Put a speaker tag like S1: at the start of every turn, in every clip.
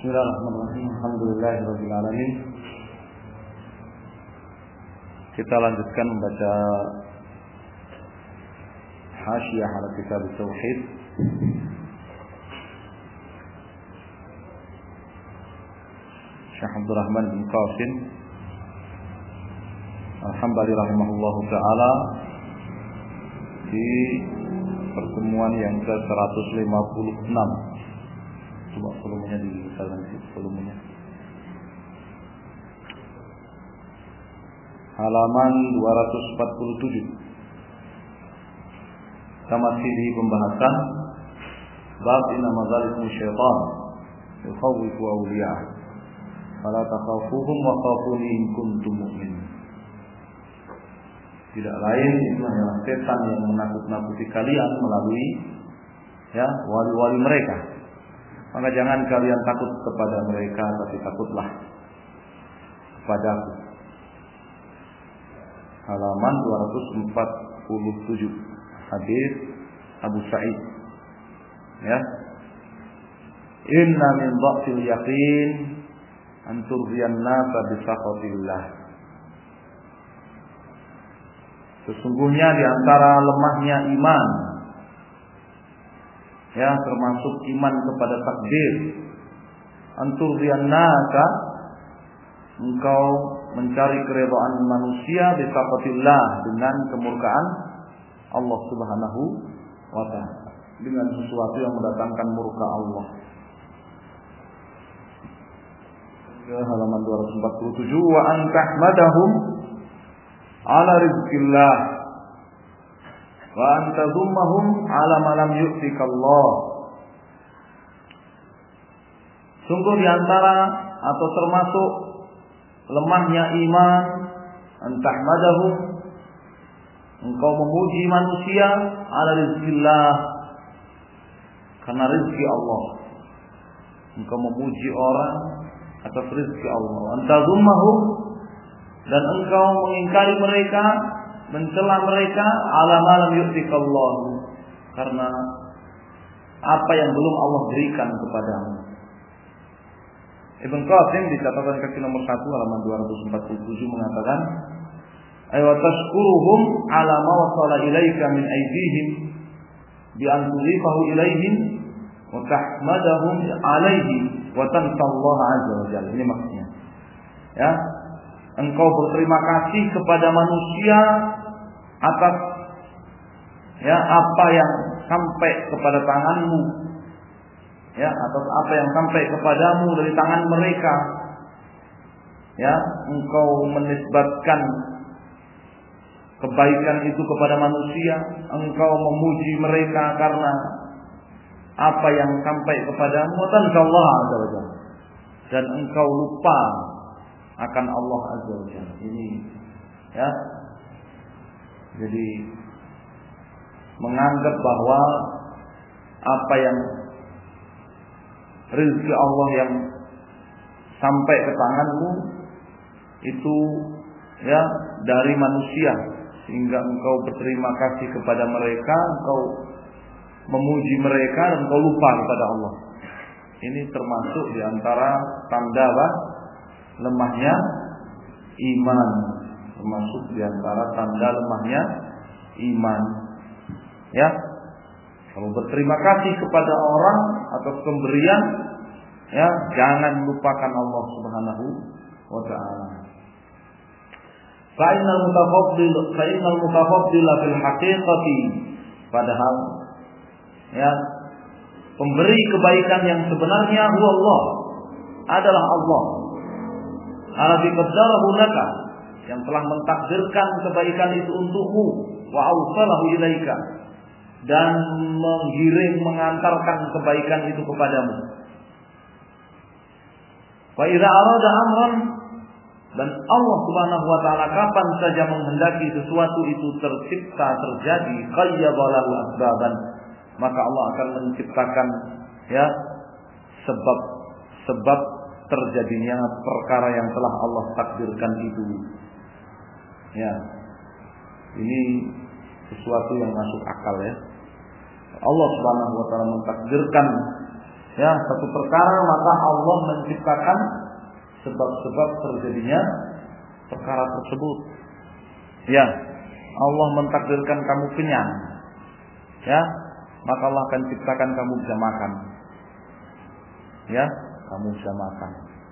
S1: Bismillahirrahmanirrahim. Alhamdulillahirabbil alamin. Kita lanjutkan membaca Hasyiyah ala Kitab Tauhid Syekh Abdul Rahman bin Qasim Al-Hambali rahimahullahu taala di pertemuan yang ke-156. Coba volumenya dibesarkan sedikit volumenya. Halaman 247. Kita masih di pembahasan bab inna madzalikum syaitan yukhawwifu awliya'ah fala takhafuhum wa khafuni in kuntum mu'minin. Tidak lain itu hanyalah setan yang menakut-nakuti kalian melalui wali-wali mereka. Maka jangan kalian takut kepada mereka, tapi takutlah kepadaku. Halaman 247. Hadis Abu Sa'id. Ya. Inna min dha'fil yaqin an turdiyan nasa bi sakhatillah. Sesungguhnya di antara lemahnya iman, termasuk iman kepada takdir, antur nasa, engkau mencari keridhaan manusia bisaqatillah, dengan kemurkaan Allah Subhanahu wa ta'ala, dengan sesuatu yang mendatangkan murka Allah. Halaman 247. Wa an tahmadahum ala rizqillah wa antadhummahum ala ma lam yu'tikallah. Sungguh di antara atau termasuk lemahnya iman, antahmadahum, engkau memuji manusia ala rizqillah, karena rezeki Allah. Engkau memuji orang atas rezeki Allah. Antadhummahum, dan engkau mengingkari mereka, mencela mereka ala ma lam yu'tikallah, karena apa yang belum Allah berikan kepadamu. Ibn Qasim di catatan kaki nomor 1 halaman 247 mengatakan, aywa tashkuruhum ala ma wasala ilaika min aydihim bi an tudhifahu ilaihim wa tahmadahum alaihi wa tansallaha azza wa jalla. Ini maksudnya. Engkau berterima kasih kepada manusia atas apa yang sampai kepada tanganmu, atas apa yang sampai kepadamu dari tangan mereka. Engkau menisbatkan kebaikan itu kepada manusia, engkau memuji mereka karena apa yang sampai kepadamu, tansallahu azza wa jalla, dan engkau lupa akan Allah azza wa jalla. Ini jadi menganggap bahwa apa yang rezeki Allah yang sampai ke tanganmu itu dari manusia, sehingga engkau berterima kasih kepada mereka, engkau memuji mereka, dan engkau lupa kepada Allah. Ini termasuk di antara tanda lemahnya iman, termasuk di antara tanda lemahnya iman. Kalau berterima kasih kepada orang atas pemberian, jangan lupakan Allah Subhanahu wa ta'ala. Fa'innal mutafaddila fil haqiqati, padahal pemberi kebaikan yang sebenarnya huwa Allah, adalah Allah. Alladzi qaddarahu laka, yang telah mentakdirkan kebaikan itu untukmu, wa awsalahu ilaika, dan mengantarkan kebaikan itu kepadamu. Wa idza arada amran, dan Allah Subhanahu wa ta'ala kapan saja menghendaki sesuatu itu tercipta, terjadi, qayyada lahu asbaban, maka Allah akan menciptakan sebab terjadinya perkara yang telah Allah takdirkan itu. Ini sesuatu yang masuk akal. Allah Subhanahu wa ta'ala mentakdirkan ya satu perkara, maka Allah menciptakan sebab-sebab terjadinya perkara tersebut. Ya, Allah mentakdirkan kamu kenyang, ya, maka Allah akan ciptakan kamu bisa makan. Ya, kamu bisa makan.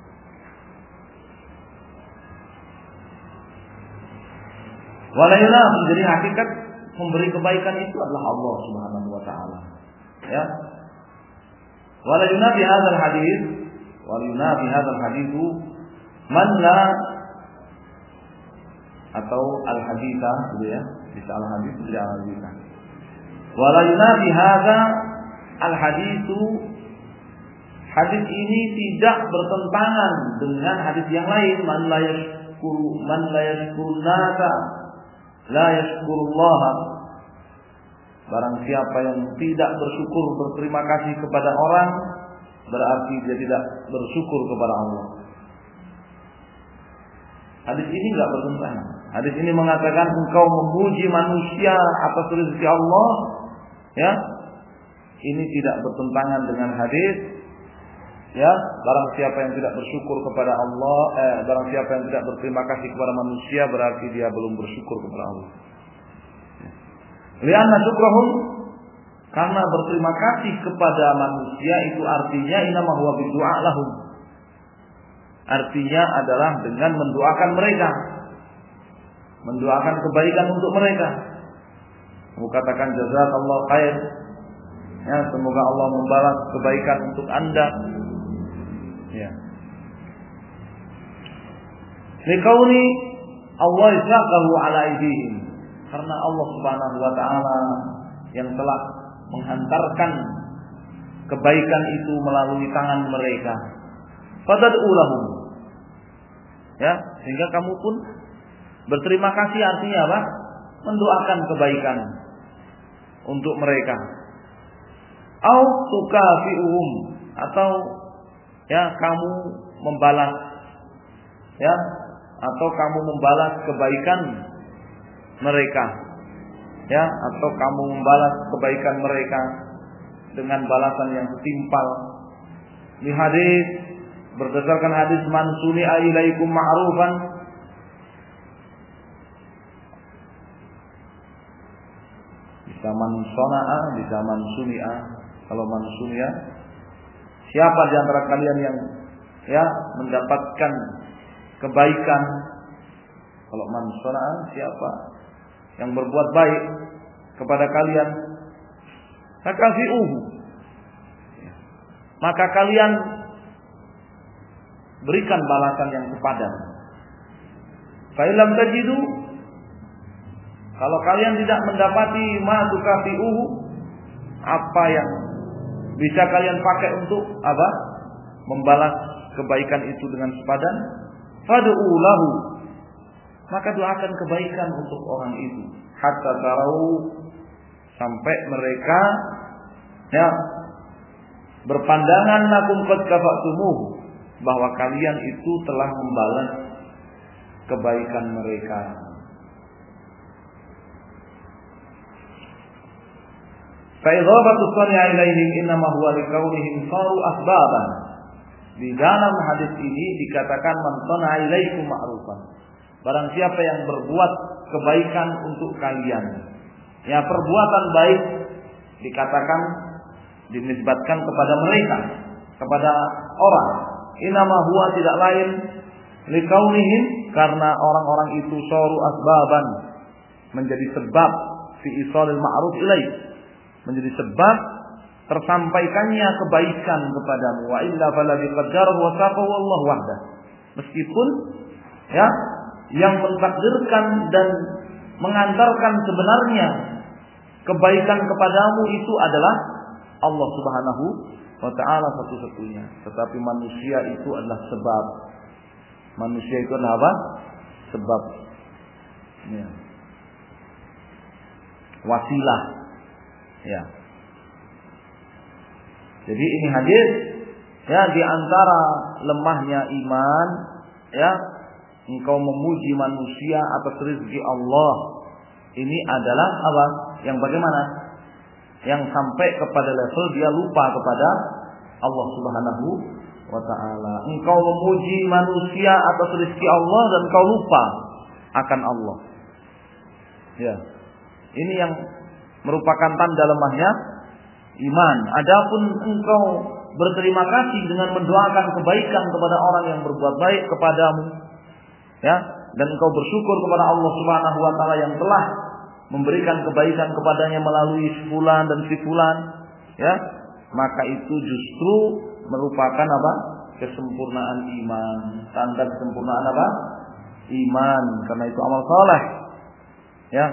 S1: Walayna, jadi hakikat memberi kebaikan itu adalah Allah Subhanahu wa taala. Ya. Walayna bi hadzal hadis, walayna bi hadzal haditsu man la atau al-haditha gitu ya. Bisa al-hadits bisa al-haditha. Walayna bi hadza al-haditsu, hadis ini tidak bertentangan dengan hadis yang lain, man la yashkurun nasa la yashkurullaha. Barang siapa yang tidak bersyukur, berterima kasih kepada orang, berarti dia tidak bersyukur kepada Allah. Hadis ini enggak bertentangan. Hadis ini mengatakan engkau memuji manusia atas rezeki Allah, ya. Ini tidak bertentangan dengan hadis, ya. Barang siapa yang tidak bersyukur kepada Allah, barang siapa yang tidak berterima kasih kepada manusia, berarti dia belum bersyukur kepada Allah. Lianna syukrahum, karena berterima kasih kepada manusia itu artinya innama huwa bidu'a lahum. Artinya adalah dengan mendoakan mereka, mendoakan kebaikan untuk mereka. Kamu katakan jazakallah khair, ya, semoga Allah membalas kebaikan untuk Anda. Ya. Likauni Allah izaqahu ala aydihim, karena Allah Subhanahu wa taala yang telah menghantarkan kebaikan itu melalui tangan mereka. Fadad'u lahum. Ya, sehingga kamu pun berterima kasih, artinya apa? Mendoakan kebaikan untuk mereka. Au tukafi'uhum, atau ya kamu membalas, ya, atau kamu membalas kebaikan mereka, ya, atau kamu membalas kebaikan mereka dengan balasan yang setimpal. Di hadis, berdasarkan hadis man suni'a ilaikum ma'rufan, bisa man sona'a, bisa man suni'a. Kalau man suni'a, siapa di antara kalian yang ya mendapatkan kebaikan? Kalau man sona'a, siapa yang berbuat baik kepada kalian, fakafi'uhu, maka kalian berikan balasan yang sepadan. Fa illam tajidu, kalau kalian tidak mendapati ma tukafi'uhu, apa yang bisa kalian pakai untuk apa? Membalas kebaikan itu dengan sepadan, fad'u lahu, maka doakan kebaikan untuk orang itu, hatta tarau, sampai mereka ya berpandangan lakum qad kafa'tumuh, bahwa kalian itu telah membalas kebaikan mereka. Fa idhabatu sani'a ilaihim innama huwa likaunihim saru asbaban. Di dalam hadis ini dikatakan man sana'a ilaikum ma'rufan, barang siapa yang berbuat kebaikan untuk kalian, ya, perbuatan baik dikatakan dinisbatkan kepada mereka, kepada orang. Inama huwa, tidak lain, likaunihim, karena orang-orang itu saru asbaban, menjadi sebab fi isalil ma'ruf ilaih, menjadi sebab tersampaikannya kebaikan kepadamu. Wa illa faladhi qaddarahu wa saqahu wallahu wahdah. Meskipun ya yang mentakdirkan dan mengantarkan sebenarnya kebaikan kepadamu itu adalah Allah Subhanahu wa ta'ala satu-satunya. Tetapi manusia itu adalah sebab. Manusia itu adalah apa? Sebab. Ya. Wasilah. Ya. Jadi ini hadis ya, di antara lemahnya iman, ya, engkau memuji manusia atas rezeki Allah. Ini adalah apa? Yang bagaimana? Yang sampai kepada level dia lupa kepada Allah Subhanahu wa ta'ala. Engkau memuji manusia atas rezeki Allah dan kau lupa akan Allah. Ya. Ini yang merupakan tanda lemahnya iman. Adapun engkau berterima kasih dengan mendoakan kebaikan kepada orang yang berbuat baik kepadamu, ya, dan engkau bersyukur kepada Allah Subhanahu wa taala yang telah memberikan kebaikan kepadanya melalui si fulan dan si fulan, ya, maka itu justru merupakan apa? Kesempurnaan iman. Tanda kesempurnaan apa? Iman. Karena itu amal saleh. Ya.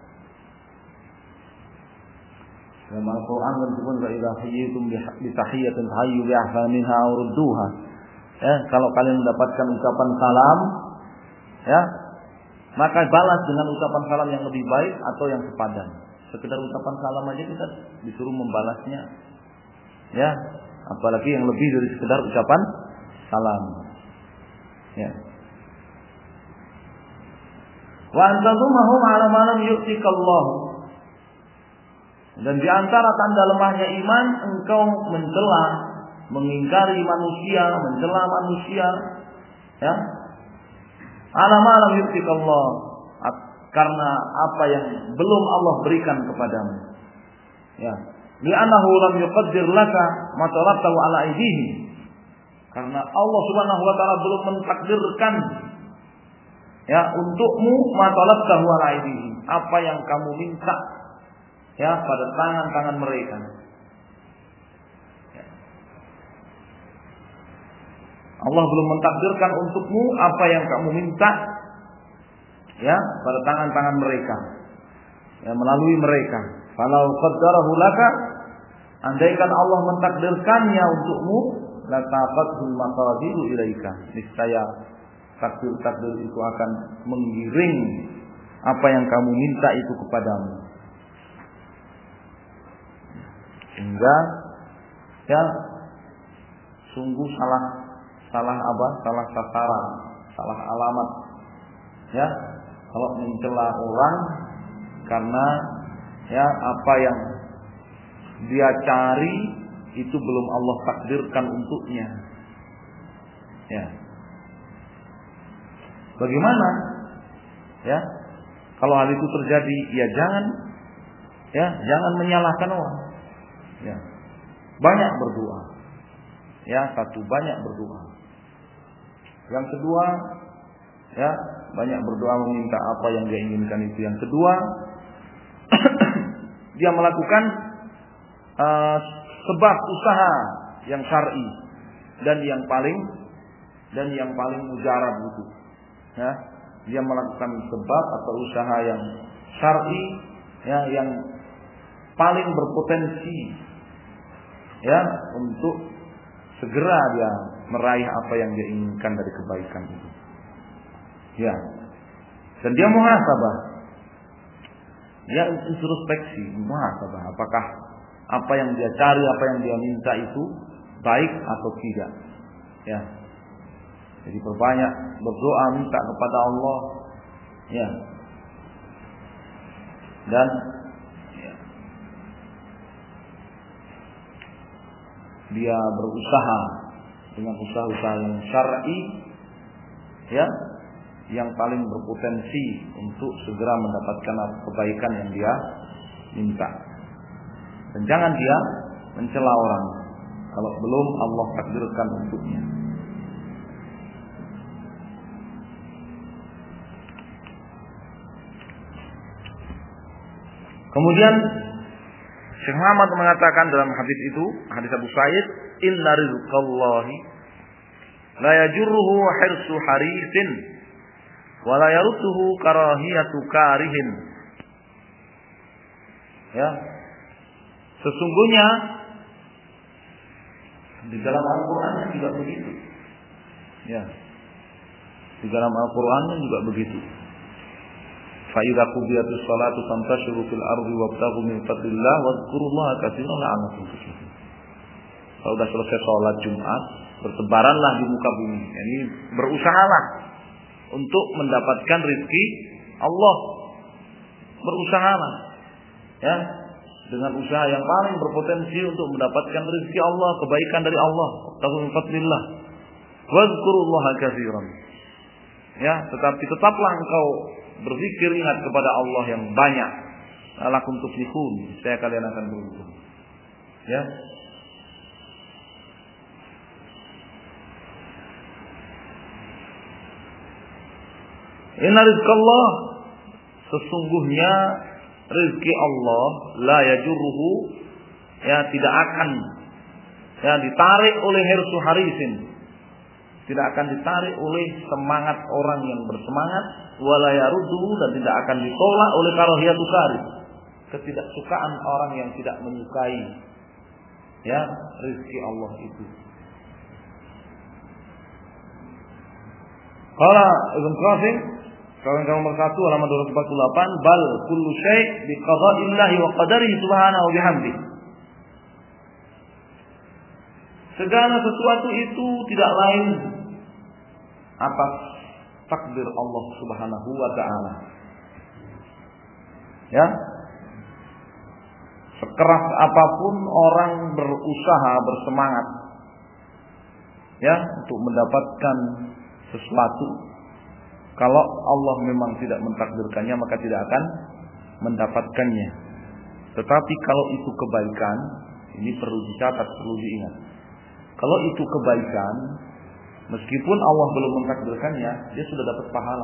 S1: Dalam Al-Quran disebut idza hayyitum bi tahiyyatin hayyu bi ahsani minha aw rudduha. Ya, kalau kalian mendapatkan ucapan salam, ya, maka balas dengan ucapan salam yang lebih baik atau yang sepadan. Sekedar ucapan salam aja kita disuruh membalasnya. Ya, apalagi yang lebih dari sekedar ucapan salam. Ya. Wa antadumahum ala ma lam yu'tikallahu. Dan di antara tanda lemahnya iman, engkau mencela, mengingkari manusia, mencela manusia, ya. Ala ma lam yu'tikallah, karena apa yang belum Allah berikan kepadamu. Ya. Li'annahu lam yuqaddir laka ma talabtahu ala aydihim. Karena Allah Subhanahu wa taala belum mentakdirkan, ya, untukmu ma talabtahu ala aydihim, apa yang kamu minta, ya, pada tangan-tangan mereka. Ya. Allah belum mentakdirkan untukmu apa yang kamu minta, ya, pada tangan-tangan mereka, ya, melalui mereka. Falau qaddarahu laka, andaikan Allah mentakdirkannya untukmu, latafatul maqadiru ilaika, niscaya takdir-takdir itu akan menggiring apa yang kamu minta itu kepadamu. Sehingga, ya, sungguh salah apa? Salah sasaran, salah alamat. Ya, kalau mencela orang karena, ya, apa yang dia cari itu belum Allah takdirkan untuknya. Ya. Bagaimana? Ya, kalau hal itu terjadi, ya jangan menyalahkan orang. Ya, banyak berdoa. Ya, satu, banyak berdoa. Yang kedua, ya, banyak berdoa meminta apa yang dia inginkan itu. Yang kedua, dia melakukan sebab usaha yang syar'i dan yang paling mujarab itu. Ya, dia melakukan sebab atau usaha yang syar'i, ya, yang paling berpotensi, ya, untuk segera dia meraih apa yang dia inginkan dari kebaikan itu. Ya. Dan dia muhasabah. Dia introspeksi, muhasabah, apakah apa yang dia cari, apa yang dia minta itu baik atau tidak. Ya. Jadi berbanyak berdoa minta kepada Allah. Ya. Dan dia berusaha dengan usaha-usaha yang syar'i, ya, yang paling berpotensi untuk segera mendapatkan kebaikan yang dia minta. Dan jangan dia mencela orang kalau belum Allah takdirkan untuknya. Kemudian Syekh Muhammad mengatakan dalam hadis itu, hadis Abu Sa'id, inna rizqallahi la yajurruhu hirsu harisin wa la yarudduhu karahiyatu karihin. Ya. Sesungguhnya di dalam Al-Qur'an juga begitu. Ya. Di dalam Al-Qur'an juga begitu. Fa idza qudiyatus salatu fantashiru fil ardi wabtaghu min fadlillah wadhkurullaha katsiran la'allakum tuflihun. Kalau sudah selesai sholat Jumat, bertebaranlah di muka bumi. Yani berusahalah untuk mendapatkan rezeki Allah. Berusahalah, ya, dengan usaha yang paling berpotensi untuk mendapatkan rezeki Allah, kebaikan dari Allah, min fadlillah. Wazkurullaha katsiran. Ya, tetapi tetaplah engkau berzikir, ingat kepada Allah yang banyak. La'allakum tuflihun, saya kalian akan beruntung. Ya. Inna rizqallah, sesungguhnya rezeki Allah la yajurruhu, ya tidak akan ya ditarik oleh hirsu harisin, tidak akan ditarik oleh semangat orang yang bersemangat, wala yarudduhu, dan tidak akan ditolak oleh karahiyatu syarih, ketidaksukaan orang yang tidak menyukai ya rezeki Allah itu. Qala Ibnu Qasim, kawan-kawan nomor 1 halaman 248, bal kullu syai' bi qada'illahi wa qadarihi subhanahu wa bihamdi. Segala sesuatu itu tidak lain atas takdir Allah Subhanahu wa taala. Ya. Sekeras apapun orang berusaha, bersemangat ya untuk mendapatkan sesuatu, kalau Allah memang tidak mentakdirkannya maka tidak akan mendapatkannya. Tetapi kalau itu kebaikan, ini perlu dicatat, perlu diingat. Kalau itu kebaikan, meskipun Allah belum mentakdirkannya, dia sudah dapat pahala.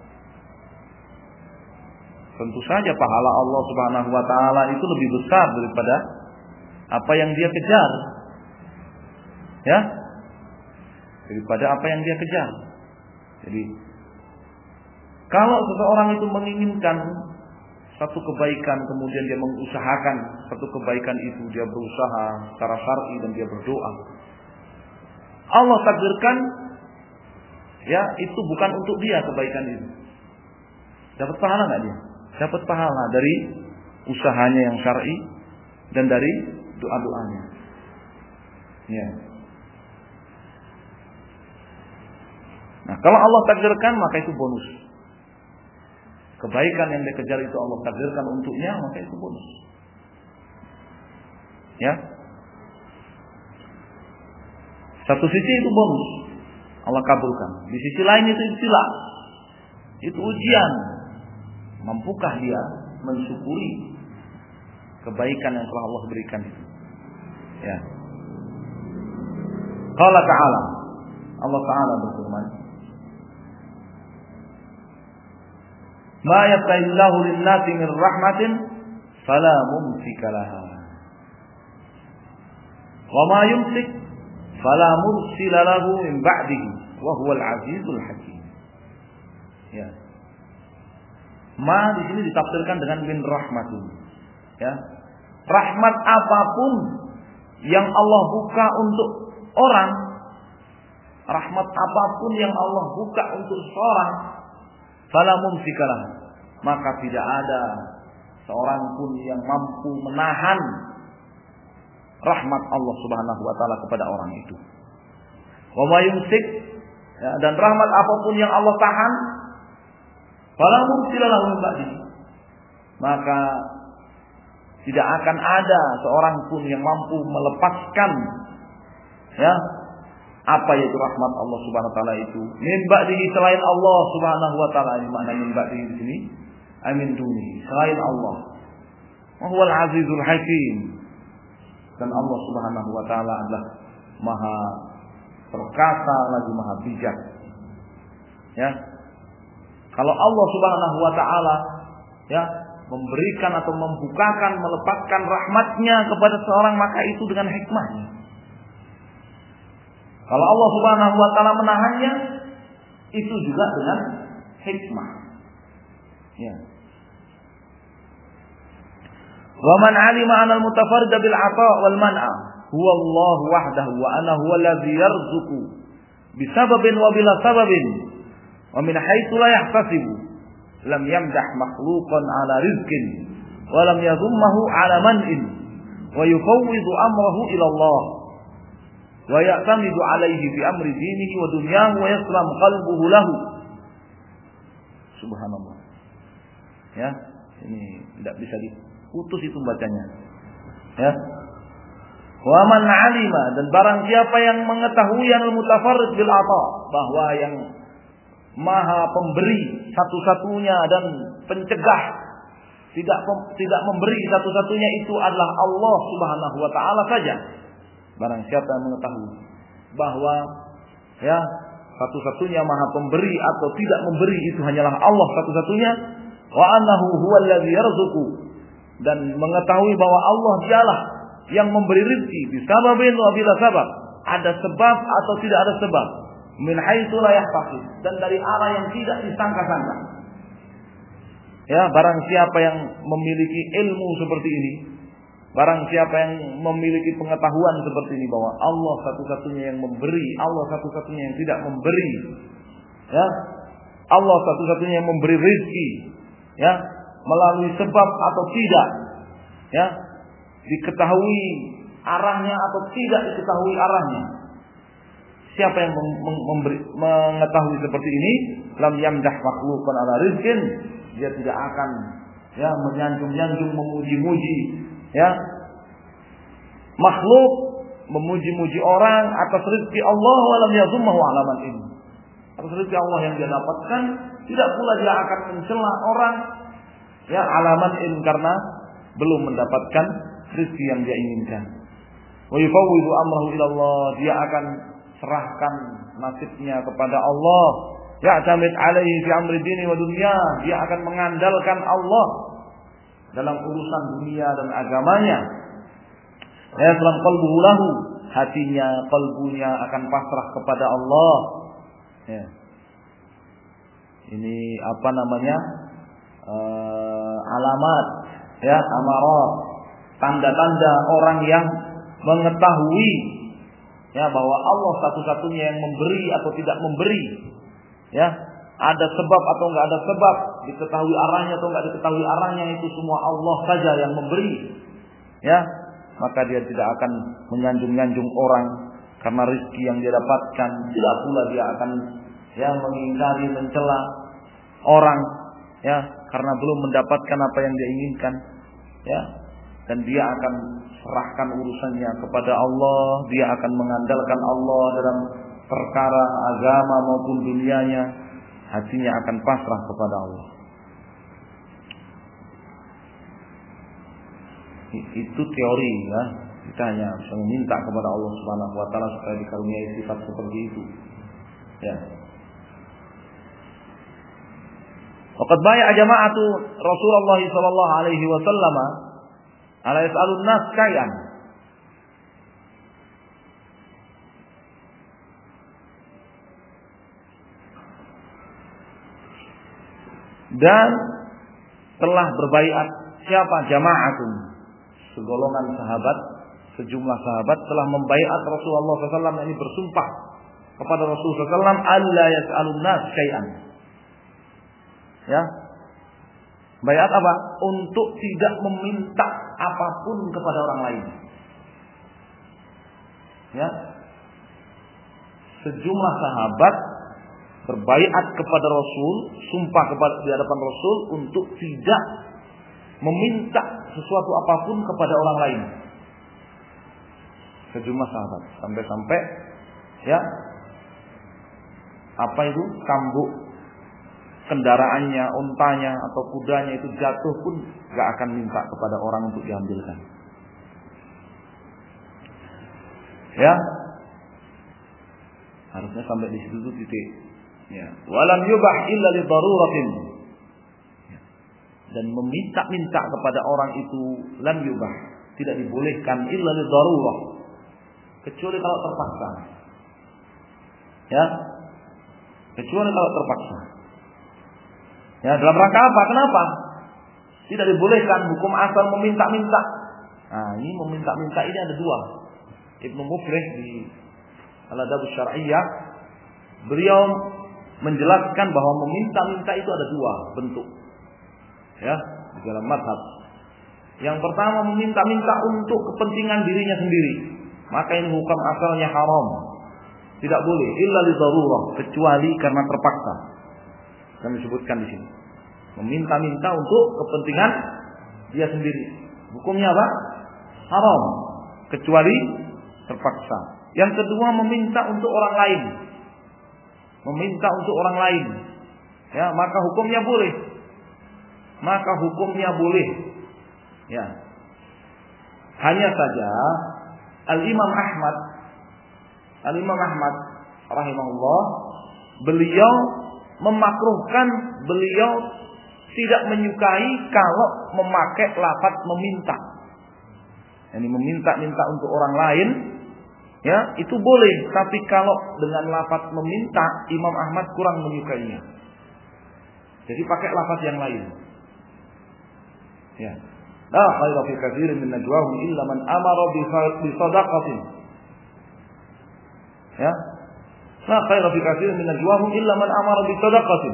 S1: Tentu saja pahala Allah Subhanahu wa taala itu lebih besar daripada apa yang dia kejar. Ya? Daripada apa yang dia kejar. Jadi kalau seseorang itu menginginkan satu kebaikan, kemudian dia mengusahakan satu kebaikan itu, dia berusaha secara syar'i dan dia berdoa, Allah takdirkan ya itu bukan untuk dia kebaikan itu. Dapat pahala enggak dia? Dapat pahala dari usahanya yang syar'i dan dari doa-doanya. Ya. Nah, kalau Allah takdirkan maka itu bonus. Kebaikan yang dia kejar itu Allah takdirkan untuknya, maka itu bonus. Ya. Satu sisi itu bonus, Allah kabulkan. Di sisi lain itu ibtila, itu ujian. Mampukah dia mensyukuri kebaikan yang telah Allah berikan itu? Ya. Qala ta'ala, Allah Ta'ala berfirman, ma yaftaillahu lin-nasi min rahmatin fala mumsika laha wa ma yumsik fala mursila lahu min ba'dihi wa huwal azizul hakim. Ya. Ma di sini ditafsirkan dengan min rahmatin. Ya. Rahmat apapun yang Allah buka untuk orang, rahmat apapun yang Allah buka untuk seorang, fala mumsikalah, maka tidak ada seorang pun yang mampu menahan rahmat Allah Subhanahu wa taala kepada orang itu. Wa ma yumsik, ya, dan rahmat apapun yang Allah tahan, fala mumsilalah min ba'dihi, maka tidak akan ada seorang pun yang mampu melepaskan ya apa yaitu rahmat Allah Subhanahu wa taala itu min ba'dihi, selain Allah Subhanahu wa taala. Ini makna min ba'dihi di sini, amin duni, selain Allah. Wa huwal azizul hakim, dan Allah Subhanahu wa taala adalah maha perkasa lagi maha bijak. Ya. Kalau Allah Subhanahu wa taala ya memberikan atau membukakan, melepaskan rahmatnya kepada seorang, maka itu dengan hikmahnya. Kalau Allah Subhanahu wa taala menahannya, itu juga dengan hikmah. Ya. Wa man 'alima 'anal mutafarrid bil 'ata' wal man'a huwa Allah wahdahu wa ana huwa alladhi yarzuqu bisababin wa bila sababin wa min haitsu la yahtasibu lam yamdah makhluqan 'ala rizqin wa lam yadhummahu 'ala man'in wa yufawwidu amrahu ila Allah wa ya'tamidu 'alaihi fi amri dinihi wa dunyahu wa yaslam qalbuhu lahu. Subhanallah. Ya, ini tidak bisa diputus itu bacanya. Ya. Wa man 'alima, dan barang siapa yang mengetahui al-mutafarrid bil 'ata, bahwa yang Maha pemberi satu-satunya dan pencegah tidak memberi satu-satunya itu adalah Allah Subhanahu wa taala saja. Barang siapa yang mengetahui bahwa ya satu-satunya Maha pemberi atau tidak memberi itu hanyalah Allah satu-satunya, wa annahu huwallazi yarzuqu, dan mengetahui bahwa Allah dialah yang memberi rezeki bisababin wa bila sabab, ada sebab atau tidak ada sebab, min haitsu la yahtasib, dan dari arah yang tidak disangka-sangka. Ya, barang siapa yang memiliki ilmu seperti ini, barang siapa yang memiliki pengetahuan seperti ini bahwa Allah satu-satunya yang memberi, Allah satu-satunya yang tidak memberi, ya, Allah satu-satunya yang memberi rezeki, ya, melalui sebab atau tidak, ya, diketahui arahnya atau tidak diketahui arahnya. Siapa yang mengetahui seperti ini, lam yamdah makhluqan ala rizqin, dia tidak akan ya menyanjung-nyanjung, memuji-muji ya makhluk, memuji-muji orang atas rezeki Allah, walam yazummahu alaman ini. Atas rezeki Allah yang dia dapatkan, tidak pula dia akan mencela orang ya alaman in, karena belum mendapatkan rezeki yang dia inginkan. Wa yufawwidu amrahu ila Allah, dia akan serahkan nasibnya kepada Allah. Ya'tamid alaihi fi amri dini wa dunya, dia akan mengandalkan Allah dalam urusan dunia dan agamanya. Ya, salam qalbuhu lahu, hatinya, qalbunya akan pasrah kepada Allah. Ya. Ini apa namanya? Alamat ya, amarat, tanda-tanda orang yang mengetahui ya bahwa Allah satu-satunya yang memberi atau tidak memberi. Ya, ada sebab atau enggak ada sebab, diketahui arahnya atau enggak diketahui arahnya, itu semua Allah saja yang memberi. Ya, maka dia tidak akan menyanjung-nyanjung orang karena rezeki yang dia dapatkan, tidak pula dia akan ya mengingkari, mencela orang ya karena belum mendapatkan apa yang dia inginkan. Ya, dan dia akan serahkan urusannya kepada Allah, dia akan mengandalkan Allah dalam perkara agama maupun dunianya, hatinya akan pasrah kepada Allah. Itu teori ya. Kita hanya bisa meminta kepada Allah Subhanahu wa taala supaya dikaruniai sifat seperti itu. Ya. Waqad bai'a jama'atu Rasulullah sallallahu alaihi wasallam ala yas'alun nas kai'an. Dan telah berbaiat siapa? Jama'atun, segolongan sahabat, sejumlah sahabat telah membaiat Rasulullah SAW, ini bersumpah kepada Rasulullah SAW, alla yas'alun nas syai'an. Ya, baiat apa? Untuk tidak meminta apapun kepada orang lain. Ya, sejumlah sahabat berbaiat kepada Rasul, sumpah di hadapan Rasul untuk tidak meminta sesuatu apapun kepada orang lain. Sejumlah sahabat, sampai-sampai ya apa itu, cambuk kendaraannya, untanya atau kudanya itu jatuh pun gak akan minta kepada orang untuk diambilkan. Ya, harusnya sampai di situ tuh titik. Ya, walam yubah illa li daruratin. Dan meminta-minta kepada orang itu lam yubah, tidak dibolehkan illa li darurah, kecuali kalau terpaksa. Ya, kecuali kalau terpaksa. Ya, dalam rangka apa? Kenapa? Tidak dibolehkan hukum asal meminta-minta. Nah, ini meminta-minta ini ada dua. Ibnu Muflih di Al-Adab Syar'iyyah, beliau menjelaskan bahwa meminta-minta itu ada dua bentuk. Ya, di dalam mazhab. Yang pertama, meminta-minta untuk kepentingan dirinya sendiri, maka ini hukum asalnya haram. Tidak boleh illa li darurah, kecuali karena terpaksa. Kami sebutkan di sini. Meminta-minta untuk kepentingan dia sendiri. Hukumnya apa? haram kecuali terpaksa. Yang kedua, meminta untuk orang lain. Meminta untuk orang lain. Ya, maka hukumnya boleh. Maka hukumnya boleh. Ya. Hanya saja Al-Imam Ahmad rahimahullah, beliau memakruhkan, beliau tidak menyukai kalau memakai lafaz meminta. Yani meminta-minta untuk orang lain, ya, itu boleh, tapi kalau dengan lafaz meminta, Imam Ahmad kurang menyukainya. Jadi pakai lafaz yang lain. Ya. La khaira fi katsirin min najwahum illa man amara bi shadaqatin. Ya. La khaira fi katsirin min najwahum illa man amara bi shadaqatin.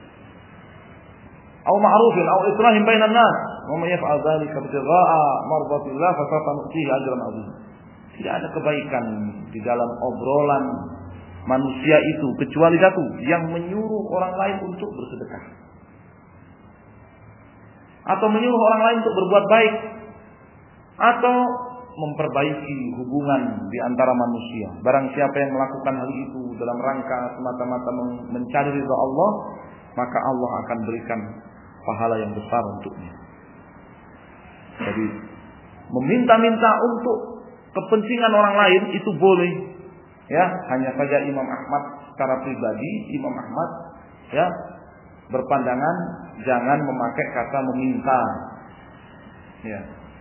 S1: Aw ma'rufin aw islahin bainan nas. Wa man yaf'al dzalika ibtigha'a mardatillah fa sawfa nu'tihi ajran 'azima. Tidak ada kebaikan di dalam obrolan manusia itu kecuali satu, yang menyuruh orang lain untuk bersedekah. Atau menyuruh orang lain untuk berbuat baik, atau memperbaiki hubungan di antara manusia. Barang siapa yang melakukan hal itu dalam rangka semata-mata mencari ridha Allah, maka Allah akan berikan pahala yang besar untuknya. Jadi meminta-minta untuk kepentingan orang lain itu boleh. Ya, hanya saja Imam Ahmad secara pribadi, Imam Ahmad ya berpandangan jangan memakai kata meminta. Ya.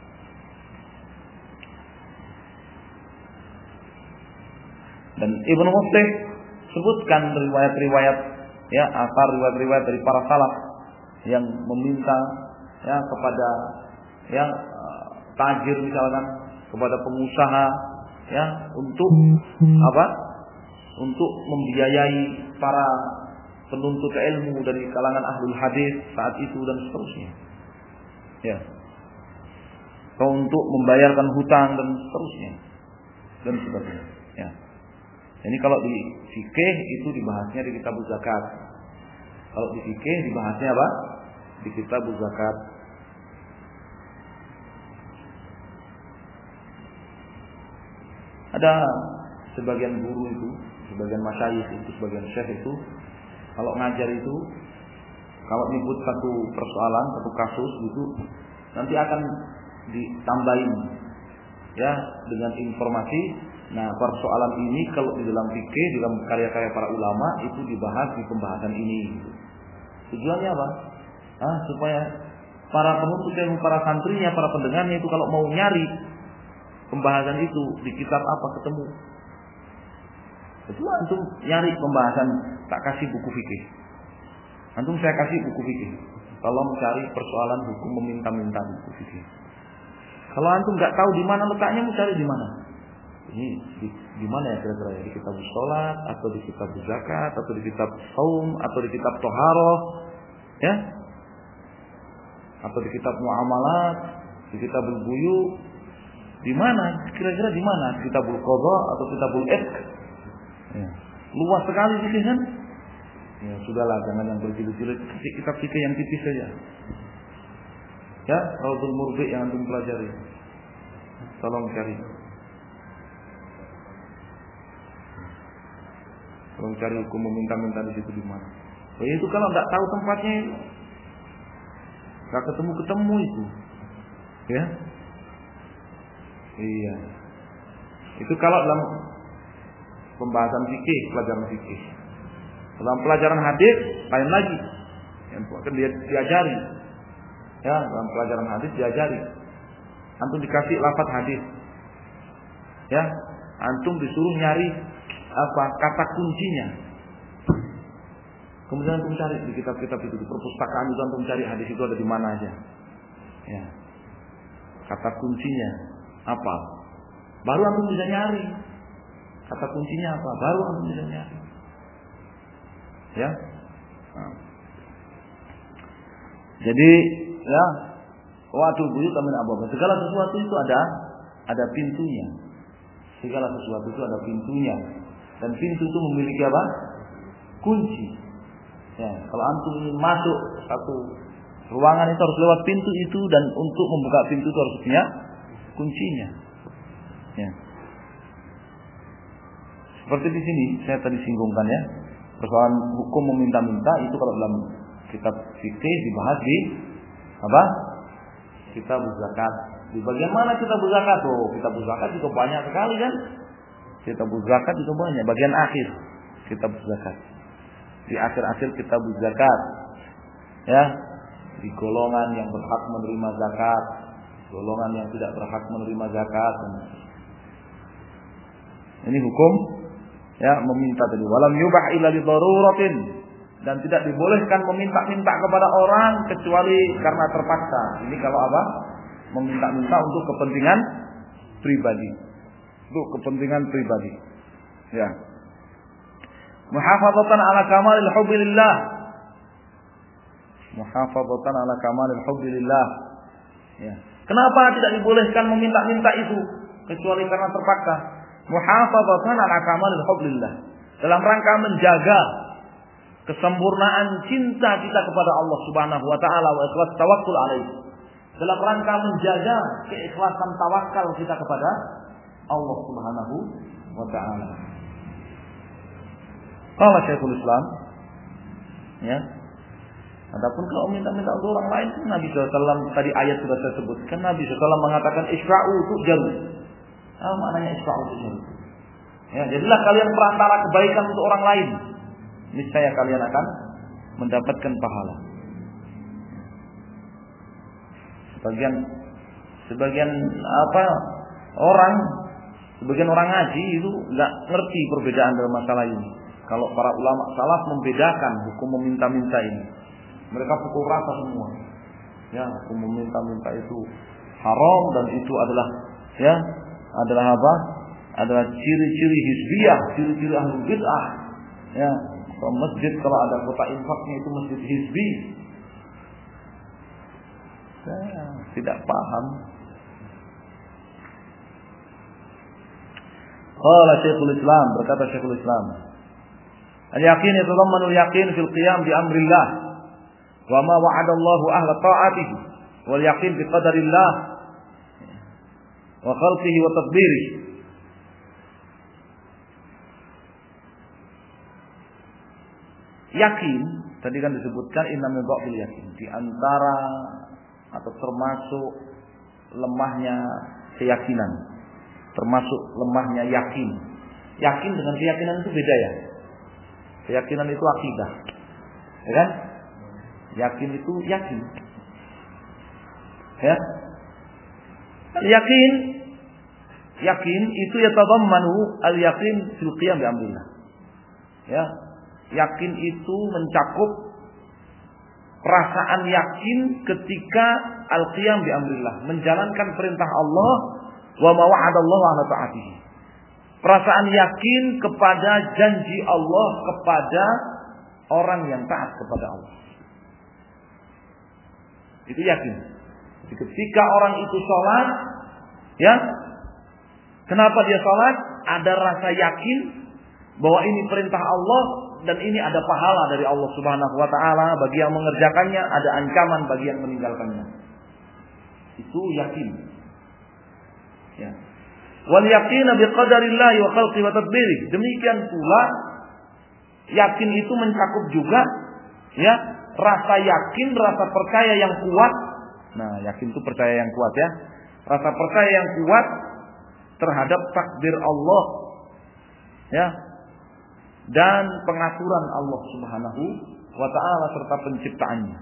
S1: Dan Ibnu Muflih sebutkan riwayat-riwayat, ya, asar riwayat-riwayat dari para salaf yang meminta, ya, kepada, ya, tajir misalkan, kepada pengusaha, ya, untuk apa? Untuk membiayai para penuntut ilmu dari kalangan ahlul hadis saat itu dan seterusnya. Ya. Atau untuk membayarkan hutang dan seterusnya. Dan sebagainya. Ya. Ini kalau di fikih itu dibahasnya di kitab zakat. Kalau di fikih dibahasnya apa? Di kitab zakat. Ada sebagian guru itu, sebagian masyayikh itu, sebagian syekh itu, kalau ngajar itu, kalau nyebut satu persoalan, satu kasus gitu, nanti akan ditambahin, ya, dengan informasi. Nah, persoalan ini kalau di dalam fikih, di dalam karya-karya para ulama itu dibahas di pembahasan ini. Gitu. Tujuannya apa? Supaya para penuntut ilmu, para santrinya, para pendengarnya itu kalau mau nyari pembahasan itu di kitab apa ketemu. Itu antum nyari pembahasan, tak kasih buku fikih. Antum saya kasih buku fikih. Tolong cari persoalan hukum meminta-minta buku fikih. Kalau antum nggak tahu di mana letaknya, mau cari di mana? Ini di mana ya kira-kira ya? Di kitab sholat, atau di kitab zakat, atau di kitab saum, atau di kitab toharoh, ya? Atau di kitab muamalat, di kitab buyu. Di mana? Kira-kira di mana? Kitabul qadha atau kitabul itq? Ya. Luas sekali fikih kan? Ya sudahlah, jangan yang berjilid-jilid, kitab fikih yang tipis saja. Ya, Raudhul Murbi yang antum pelajari. Tolong cari. Tolong cari hukum meminta-minta di situ di mana. Oh, itu kalau enggak tahu tempatnya, enggak ketemu itu. Ya. Iya. Itu kalau dalam pembahasan fikih, pelajaran fikih. Dalam pelajaran hadis lain lagi. Yang akan diajari. Ya, dalam pelajaran hadis diajari. Antum dikasih lafaz hadis. Ya, antum disuruh nyari apa kata kuncinya. Kemudian antum cari di kitab-kitab itu, di perpustakaan itu antum cari hadis itu ada di mana aja. Ya. Kata kuncinya apa? Baru antum bisa nyari. Kata kuncinya apa? Baru antum bisa nyari. Ya. Nah. Jadi, ya, waktu buyut amin abwab. Segala sesuatu itu ada pintunya. Segala sesuatu itu ada pintunya. Dan pintu itu memiliki apa? Kunci. Ya, kalau antum ingin masuk satu ruangan itu harus lewat pintu itu, dan untuk membuka pintu itu harus punya kuncinya. Ya. Seperti di sini saya tadi singgungkan ya, persoalan hukum meminta-minta itu kalau dalam kitab fikih dibahas di apa? Kitab zakat. Di bagian mana kitab zakat? Oh, kitab zakat juga banyak sekali kan? Kitab zakat juga banyak. Bagian akhir kitab zakat. Di akhir-akhir kitab zakat, ya, di golongan yang berhak menerima zakat, golongan yang tidak berhak menerima zakat. Ini hukum, ya, meminta tadi. Walam yubah illa li daruratin, dan tidak dibolehkan meminta-minta kepada orang kecuali karena terpaksa. Ini kalau apa? Meminta-minta untuk kepentingan pribadi. Untuk kepentingan pribadi. Ya. Muhafazatan ala kamalil hubbi lillah. Muhafazatan ala kamalil hubbi lillah. Ya. Kenapa tidak dibolehkan meminta-minta itu kecuali karena terpaksa? Muhafazatan ala kamalil hubbi lillah. Dalam rangka menjaga kesempurnaan cinta kita kepada Allah Subhanahu wa taala wa ikhlas tawakkul alaihi. Dalam rangka menjaga keikhlasan tawakal kita kepada Allah Subhanahu wa taala. Qala Syekhul Islam, ya. Adapun kalau minta-minta untuk orang lain, Nabi SAW tadi ayat sudah saya sebutkan, Nabi SAW mengatakan isra'u tu'jaru. Apa maknanya isra'u tu'jaru? Ya, jadilah kalian perantara kebaikan untuk orang lain. Niscaya kalian akan mendapatkan pahala. Sebagian orang ngaji itu nggak ngerti perbedaan dalam masalah ini. Kalau para ulama salaf membedakan hukum meminta-minta ini, mereka pukul rata semua. Ya, hukum meminta-minta itu haram dan itu adalah apa? Adalah ciri-ciri hizbiyah, ciri-ciri ahli bid'ah. Ya, kalau masjid kalau ada kota infaknya itu masjid hizbi. Ya, tidak paham. Qala Syekhul Islam, berkata Syekhul Islam, al-yaqin yatadammanu al-yaqin fil qiyam bi amrillah wa ma wa'adallahu ahla ta'atihi wal yaqin bi qadarillah wa khalqihi wa tadbirihi. Yakin tadi kan disebutkan inna min dha'fil yakin, di antara atau termasuk lemahnya keyakinan, termasuk lemahnya yakin. Yakin dengan keyakinan itu beda ya. Keyakinan itu akidah, ya kan? Yakin itu yakin, ya. Yakin itu yatadammanu al-yaqin fil qiyam bi amrillah. Ya, yakin itu mencakup perasaan yakin ketika al-qiyam bi amrillah, menjalankan perintah Allah wa ma wa'adallahu ala ta'atihi. Perasaan yakin kepada janji Allah kepada orang yang taat kepada Allah. Itu yakin. Jadi ketika orang itu sholat, ya, kenapa dia sholat? Ada rasa yakin bahwa ini perintah Allah dan ini ada pahala dari Allah Subhanahu wa taala bagi yang mengerjakannya, ada ancaman bagi yang meninggalkannya. Itu yakin. Ya. Wal yaqin bi qadarillah wa khalqi wa tadbiri. Demikian pula yakin itu mencakup juga, ya, rasa yakin, rasa percaya yang kuat. Nah, yakin itu percaya yang kuat, ya. Rasa percaya yang kuat terhadap takdir Allah, ya, dan pengaturan Allah Subhanahu wa taala serta penciptaannya.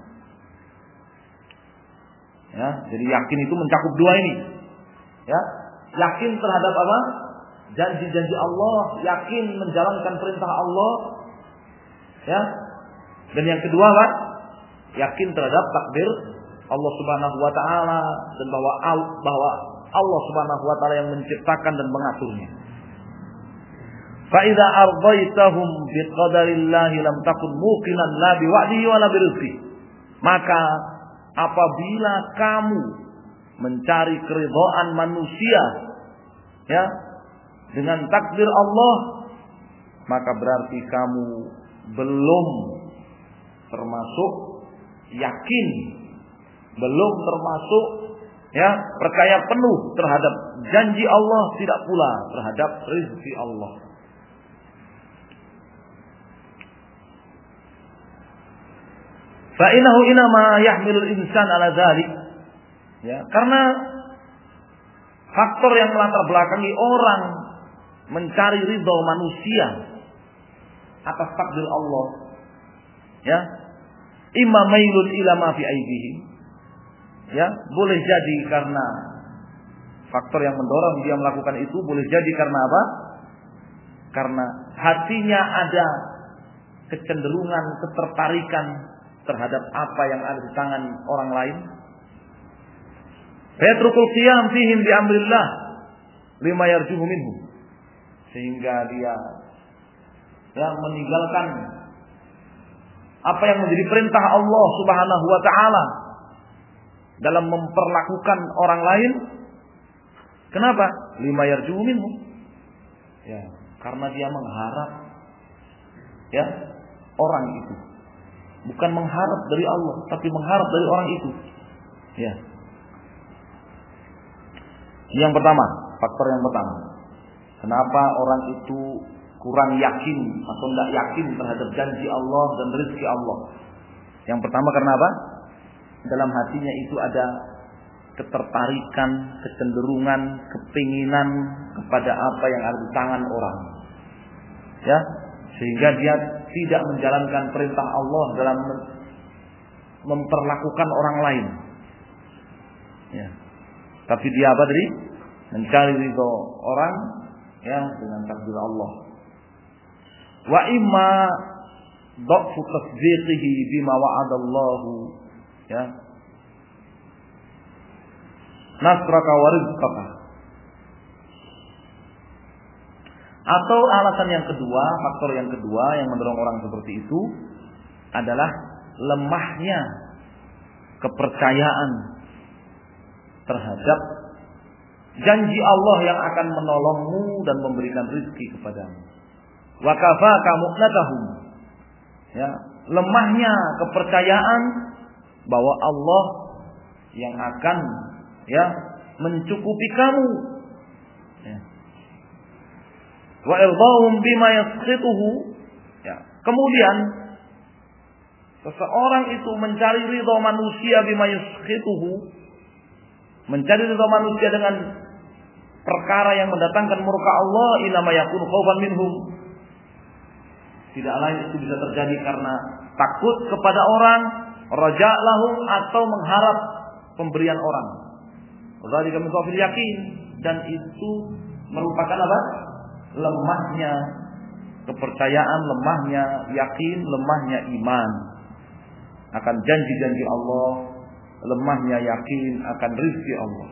S1: Ya, jadi yakin itu mencakup dua ini. Ya, yakin terhadap apa? Janji-janji Allah, yakin menjalankan perintah Allah. Ya. Dan yang kedua, Pak, yakin terhadap takdir Allah Subhanahu wa taala dan bahwa Allah Subhanahu wa taala yang menciptakan dan mengaturnya. Fa idza ardaitahum bi qadarillahi lam takun muqinan la bi wa'dihi wa la bi rizqi. Maka apabila kamu mencari keridhaan manusia, ya, dengan takdir Allah, maka berarti kamu belum termasuk yakin, belum termasuk Ya, percaya penuh terhadap janji Allah, tidak pula terhadap rezeki Allah. Fa innahu inama yahmilul insan ala dzalik. Ya, karena faktor yang melatar belakangi orang mencari ridho manusia atas takdir Allah. Ya, imma mailun ila ma fi aidihim. Ya, boleh jadi karena faktor yang mendorong dia melakukan itu, boleh jadi karena apa? Karena hatinya ada kecenderungan, ketertarikan terhadap apa yang ada di tangan orang lain. Fayatrukul qiyam fihim bi amrillah lima yarjuhu minhu. Sehingga dia meninggalkan apa yang menjadi perintah Allah Subhanahu wa taala dalam memperlakukan orang lain. Kenapa? Lima yarjuhu minhu. Ya, karena dia mengharap orang itu. Bukan mengharap dari Allah, tapi mengharap dari orang itu. Ya. Yang pertama, faktor yang pertama. Kenapa orang itu kurang yakin atau tidak yakin terhadap janji Allah dan rezeki Allah? Yang pertama karena apa? Dalam hatinya itu ada ketertarikan, kecenderungan, kepinginan kepada apa yang ada di tangan orang. Ya, sehingga dia tidak menjalankan perintah Allah dalam memperlakukan orang lain. Ya. Tapi dia apa tadi? Mencari ridho orang dengan takdir Allah. Wa imma dha'fu tasdiqihi bima wa'adallahu nasraka wa rizqaka. Atau alasan yang kedua, faktor yang kedua yang mendorong orang seperti itu adalah lemahnya kepercayaan terhadap janji Allah yang akan menolongmu dan memberikan rezeki kepadamu. Wa kafaka mu'natahum. Ya, lemahnya kepercayaan bahwa Allah yang akan mencukupi kamu. Ya. Wa irdahum bima yaskhituhu. Ya. Kemudian seseorang itu mencari ridha manusia bima yaskhituhu, mencari ridha manusia dengan perkara yang mendatangkan murka Allah, inama yakunu khaufan minhum. Tidak lain itu bisa terjadi karena takut kepada orang, raja lahum, atau mengharap pemberian orang. Dzalika min dhafil yakin, dan itu merupakan apa? Lemahnya kepercayaan, lemahnya yakin, lemahnya iman akan janji-janji Allah, lemahnya yakin akan rezeki Allah.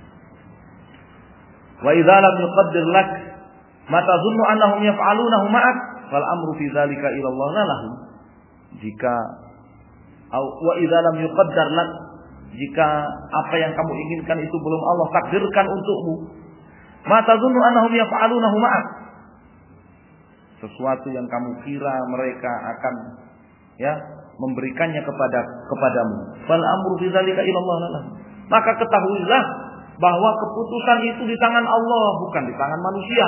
S1: Wa idza lam yuqaddir lak ma tadhunnu annahum yaf'alunahu ma'ak fal amru fi dzalika ila Allah lahum. Jika wa idza lam yuqaddar lak, jika apa yang kamu inginkan itu belum Allah takdirkan untukmu, ma tadhunnu annahum yaf'alunahu ma'ak, sesuatu yang kamu kira mereka akan memberikannya kepadamu, fal amru fi dzalika ila Allah lahum, maka ketahuilah bahwa keputusan itu di tangan Allah, bukan di tangan manusia.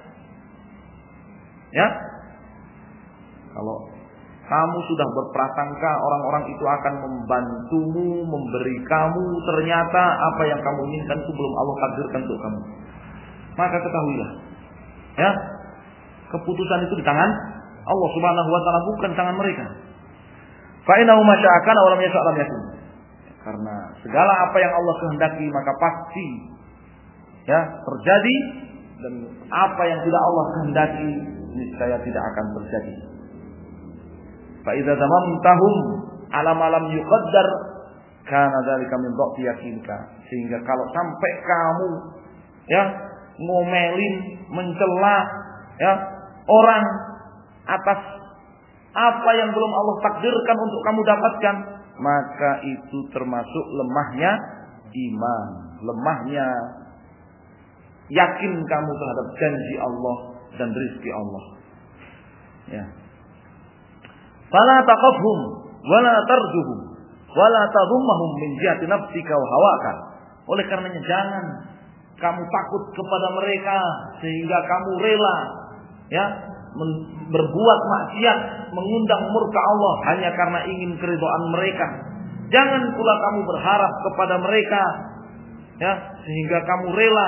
S1: Ya, kalau kamu sudah berprasangka orang-orang itu akan membantumu, memberi kamu, ternyata apa yang kamu inginkan itu belum Allah takdirkan untuk kamu, maka ketahuilah, keputusan itu di tangan Allah Subhanahu wa taala, bukan tangan mereka. Fa innahu ma sya'akana wa lam yasha' lam yakun. Karena segala apa yang Allah kehendaki maka pasti terjadi, dan apa yang tidak Allah kehendaki niscaya tidak akan terjadi. Fa idza zamamtahum ala ma lam yuqaddar kana dzalika min dha'fi yakinka. Sehingga kalau sampai kamu ngomelin, mencela orang atas apa yang belum Allah takdirkan untuk kamu dapatkan, maka itu termasuk lemahnya iman, lemahnya yakin kamu terhadap janji Allah dan rezeki Allah. Ya. Fala taqafhum wala tarjuhum wala tadhummahum min jihati nafsika wa hawaka, Oleh karenanya jangan kamu takut kepada mereka sehingga kamu rela ya berbuat maksiat, mengundang murka Allah hanya karena ingin keridhaan mereka. Jangan pula kamu berharap kepada mereka ya sehingga kamu rela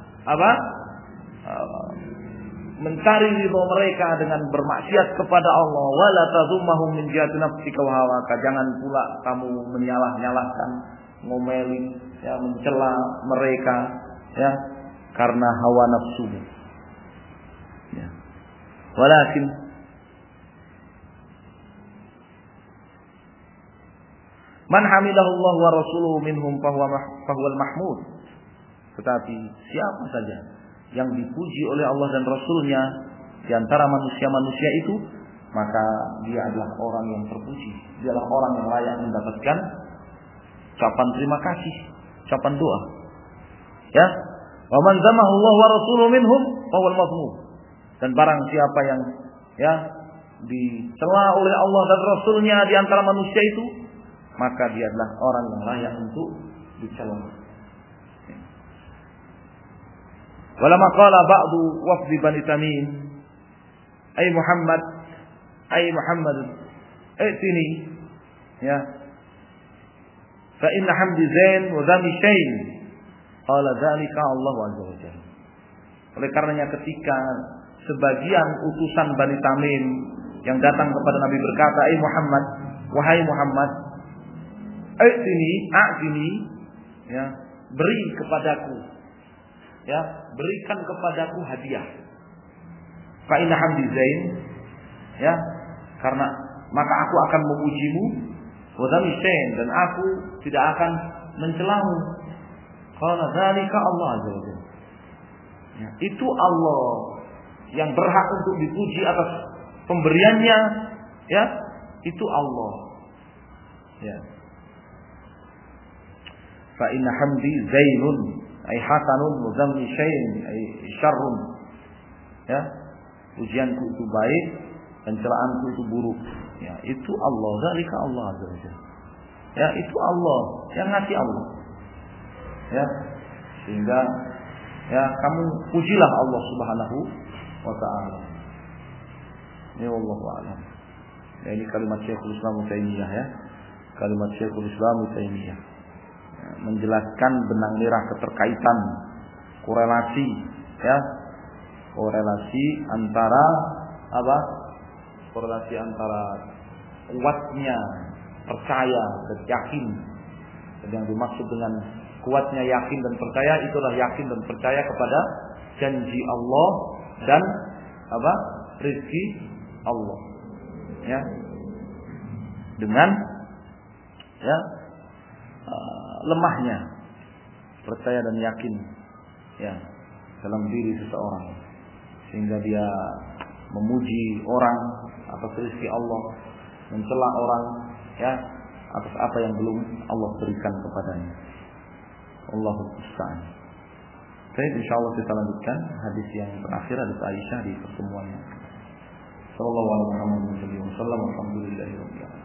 S1: mencari ridho mereka dengan bermaksiat kepada Allah. Wala tadhummahum min jihati nafsika wa hawaka. Jangan pula kamu menyalah-nyalahkan, ngomelin, ya, mencela mereka, ya, karena hawa nafsu. Ya. Walakin man hamidahullah wa rasuluhu minhum fahuwal mahmud. Tetapi siapa saja yang dipuji oleh Allah dan Rasulnya di antara manusia-manusia itu, maka dia adalah orang yang terpuji. Dia adalah orang yang layak mendapatkan ucapan terima kasih, ucapan doa. Ya, wa man zamahu Allah wa rasuluhu minhum fahuwal mazmum. Dan barang siapa yang ya dicela oleh Allah dan Rasulnya di antara manusia itu, maka dia adalah orang yang layak untuk dicela. Walamma qala ba'du wafdi Bani Tamim, ay Muhammad, atini, ya, fa inna hamdi zain wa dhami shayn, qala dzalika Allah azza wa jalla. Oleh karenanya ketika sebagian utusan Bani Tamim yang datang kepada Nabi berkata, ay Muhammad, wahai Muhammad, a'tini, ya, beri kepadaku, ya, berikan kepadaku hadiah. Fa inna hamdi zain, ya, karena maka aku akan memujimu, wa dzami shayn, dan aku tidak akan mencelamu. Qala dzalika Allah azza wa jalla. Ya, itu Allah yang berhak untuk dipuji atas pemberiannya, ya, itu Allah. Ya. Fa inna hamdi zainun ay hasanun wa dzammi syai'in ay syarrun. Ya, pujianku itu baik dan celaanku itu buruk. Ya, itu Allah, zalika Allah azza wa jalla. Ya, itu Allah yang ngasih Allah. Ya, sehingga ya kamu pujilah Allah Subhanahu wa taala. Ya wallahu a'lam. Ya, ini kalimat Syekhul Islam Taimiyah, ya. Kalimat Syekhul Islam Taimiyah. Menjelaskan benang merah keterkaitan korelasi, ya, korelasi antara apa? Korelasi antara kuatnya percaya dan yakin. Dan yang dimaksud dengan kuatnya yakin dan percaya itulah yakin dan percaya kepada janji Allah dan apa? Rezeki Allah. Ya. Dengan ya lemahnya percaya dan yakin ya dalam diri seseorang sehingga dia memuji orang atas rezeki Allah, mencela orang ya atas apa yang belum Allah berikan kepadanya. Allahul musta'an. Baik, insyaallah kita lanjutkan hadis yang terakhir, hadis Aisyah di pertemuan. Sallallahu alaihi wasallam. Alhamdulillahirabbil alamin.